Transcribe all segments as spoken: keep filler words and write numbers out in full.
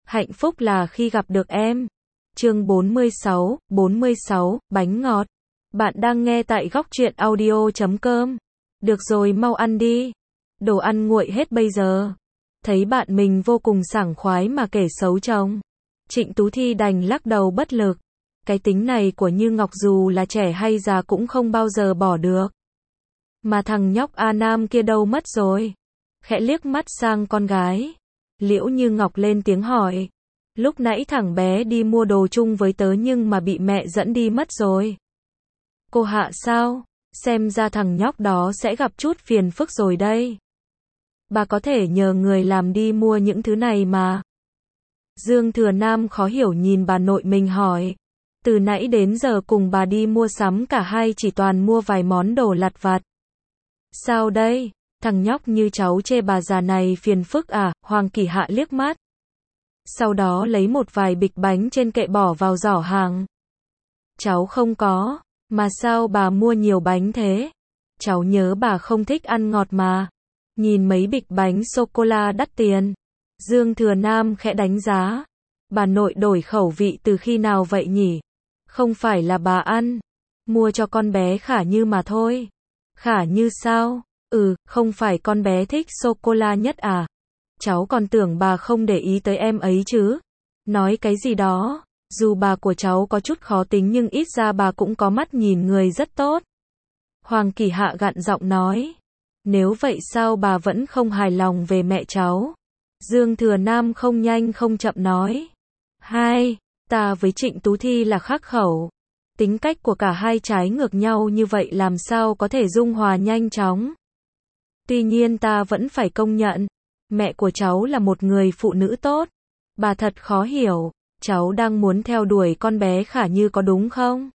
Hạnh phúc là khi gặp được em. Chương bốn mươi sáu, bốn mươi sáu, bánh ngọt. Bạn đang nghe tại góc truyện audio chấm com. Được rồi, mau ăn đi. Đồ ăn nguội hết bây giờ. Thấy bạn mình vô cùng sảng khoái mà kể xấu chồng. Trịnh Tú Thi đành lắc đầu bất lực. Cái tính này của Như Ngọc dù là trẻ hay già cũng không bao giờ bỏ được. Mà thằng nhóc A Nam kia đâu mất rồi? Khẽ liếc mắt sang con gái. Liễu Như Ngọc lên tiếng hỏi. Lúc nãy thằng bé đi mua đồ chung với tớ nhưng mà bị mẹ dẫn đi mất rồi. Cô Hạ sao? Xem ra thằng nhóc đó sẽ gặp chút phiền phức rồi đây. Bà có thể nhờ người làm đi mua những thứ này mà. Dương Thừa Nam khó hiểu nhìn bà nội mình hỏi. Từ nãy đến giờ cùng bà đi mua sắm cả hai chỉ toàn mua vài món đồ lặt vặt. Sao đây? Thằng nhóc như cháu chê bà già này phiền phức à? Hoàng Kỳ Hạ liếc mắt. Sau đó lấy một vài bịch bánh trên kệ bỏ vào giỏ hàng. Cháu không có. Mà sao bà mua nhiều bánh thế? Cháu nhớ bà không thích ăn ngọt mà. Nhìn mấy bịch bánh sô-cô-la đắt tiền. Dương Thừa Nam khẽ đánh giá. Bà nội đổi khẩu vị từ khi nào vậy nhỉ? Không phải là bà ăn. Mua cho con bé Khả Như mà thôi. Khả Như sao? Ừ, không phải con bé thích sô-cô-la nhất à? Cháu còn tưởng bà không để ý tới em ấy chứ. Nói cái gì đó. Dù bà của cháu có chút khó tính nhưng ít ra bà cũng có mắt nhìn người rất tốt. Hoàng Kỳ Hạ gặn giọng nói. Nếu vậy sao bà vẫn không hài lòng về mẹ cháu? Dương Thừa Nam không nhanh không chậm nói. Hai, ta với Trịnh Tú Thi là khác khẩu. Tính cách của cả hai trái ngược nhau như vậy làm sao có thể dung hòa nhanh chóng. Tuy nhiên ta vẫn phải công nhận. Mẹ của cháu là một người phụ nữ tốt. Bà thật khó hiểu. Cháu đang muốn theo đuổi con bé Khả Như có đúng không?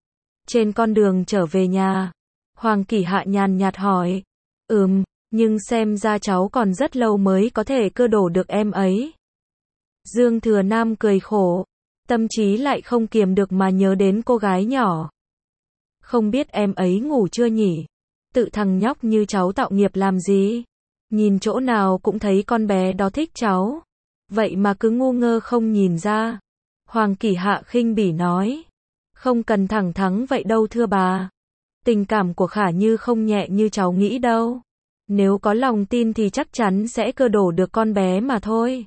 Trên con đường trở về nhà, Hoàng Kỳ Hạ nhàn nhạt hỏi. Ừm, nhưng xem ra cháu còn rất lâu mới có thể cưa đổ được em ấy. Dương Thừa Nam cười khổ, tâm trí lại không kiềm được mà nhớ đến cô gái nhỏ. Không biết em ấy ngủ chưa nhỉ? Tự thằng nhóc như cháu tạo nghiệp làm gì? Nhìn chỗ nào cũng thấy con bé đó thích cháu. Vậy mà cứ ngu ngơ không nhìn ra. Hoàng Kỳ Hạ khinh bỉ nói. Không cần thẳng thắn vậy đâu thưa bà. Tình cảm của Khả Như không nhẹ như cháu nghĩ đâu. Nếu có lòng tin thì chắc chắn sẽ cưa đổ được con bé mà thôi.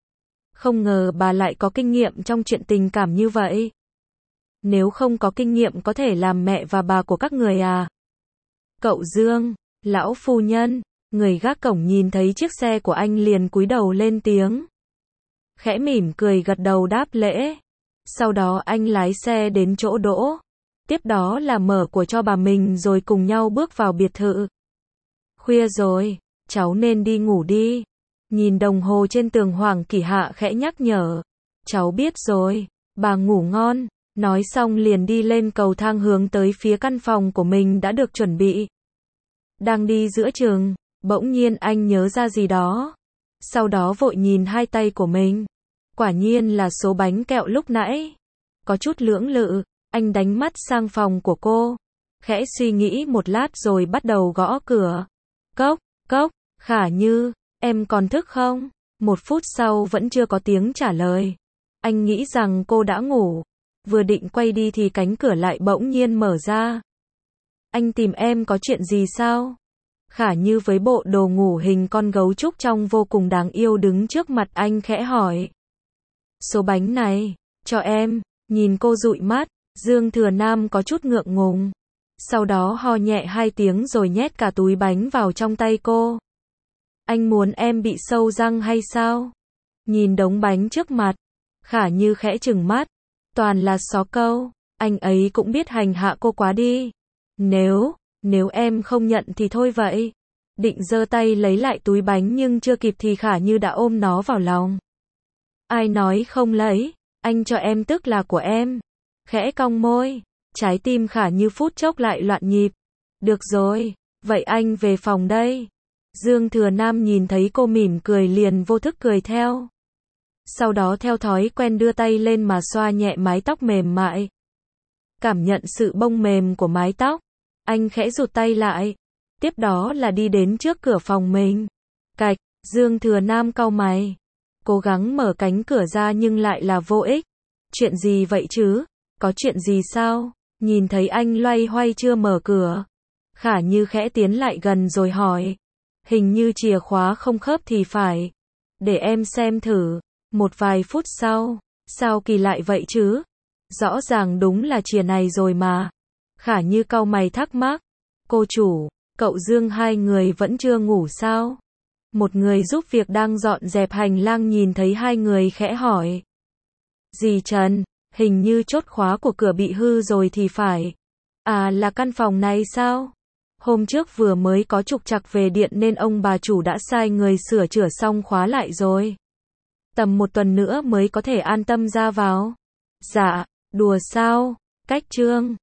Không ngờ bà lại có kinh nghiệm trong chuyện tình cảm như vậy. Nếu không có kinh nghiệm có thể làm mẹ và bà của các người à? Cậu Dương, lão phu nhân, người gác cổng nhìn thấy chiếc xe của anh liền cúi đầu lên tiếng. Khẽ mỉm cười gật đầu đáp lễ. Sau đó anh lái xe đến chỗ đỗ. Tiếp đó là mở của cho bà mình rồi cùng nhau bước vào biệt thự. Khuya rồi, cháu nên đi ngủ đi. Nhìn đồng hồ trên tường Hoàng Kỳ Hạ khẽ nhắc nhở. Cháu biết rồi, bà ngủ ngon. Nói xong liền đi lên cầu thang hướng tới phía căn phòng của mình đã được chuẩn bị. Đang đi giữa chừng, bỗng nhiên anh nhớ ra gì đó. Sau đó vội nhìn hai tay của mình. Quả nhiên là số bánh kẹo lúc nãy. Có chút lưỡng lự, anh đánh mắt sang phòng của cô. Khẽ suy nghĩ một lát rồi bắt đầu gõ cửa. Cốc, cốc, Khả Như, em còn thức không? Một phút sau vẫn chưa có tiếng trả lời. Anh nghĩ rằng cô đã ngủ. Vừa định quay đi thì cánh cửa lại bỗng nhiên mở ra. Anh tìm em có chuyện gì sao? Khả Như với bộ đồ ngủ hình con gấu trúc trông vô cùng đáng yêu đứng trước mặt anh khẽ hỏi. Số bánh này, cho em. Nhìn cô dụi mắt, Dương Thừa Nam có chút ngượng ngùng. Sau đó ho nhẹ hai tiếng rồi nhét cả túi bánh vào trong tay cô. Anh muốn em bị sâu răng hay sao? Nhìn đống bánh trước mặt, Khả Như khẽ trừng mắt. Toàn là xó câu, anh ấy cũng biết hành hạ cô quá đi. Nếu, nếu em không nhận thì thôi vậy. Định giơ tay lấy lại túi bánh nhưng chưa kịp thì Khả Như đã ôm nó vào lòng. Ai nói không lấy, anh cho em tức là của em. Khẽ cong môi, trái tim Khả Như phút chốc lại loạn nhịp. Được rồi, vậy anh về phòng đây. Dương Thừa Nam nhìn thấy cô mỉm cười liền vô thức cười theo. Sau đó theo thói quen đưa tay lên mà xoa nhẹ mái tóc mềm mại. Cảm nhận sự bông mềm của mái tóc, anh khẽ rụt tay lại. Tiếp đó là đi đến trước cửa phòng mình. Cạch, Dương Thừa Nam cau mày. Cố gắng mở cánh cửa ra nhưng lại là vô ích. Chuyện gì vậy chứ? Có chuyện gì sao? Nhìn thấy anh loay hoay chưa mở cửa. Khả Như khẽ tiến lại gần rồi hỏi. Hình như chìa khóa không khớp thì phải. Để em xem thử. Một vài phút sau. Sao kỳ lạ vậy chứ? Rõ ràng đúng là chìa này rồi mà. Khả Như cau mày thắc mắc. Cô chủ, cậu Dương hai người vẫn chưa ngủ sao? Một người giúp việc đang dọn dẹp hành lang nhìn thấy hai người khẽ hỏi. Dì Trần, hình như chốt khóa của cửa bị hư rồi thì phải. À, là căn phòng này sao? Hôm trước vừa mới có trục trặc về điện nên ông bà chủ đã sai người sửa chữa xong khóa lại rồi. Tầm một tuần nữa mới có thể an tâm ra vào. Dạ, đùa sao? Cách trương.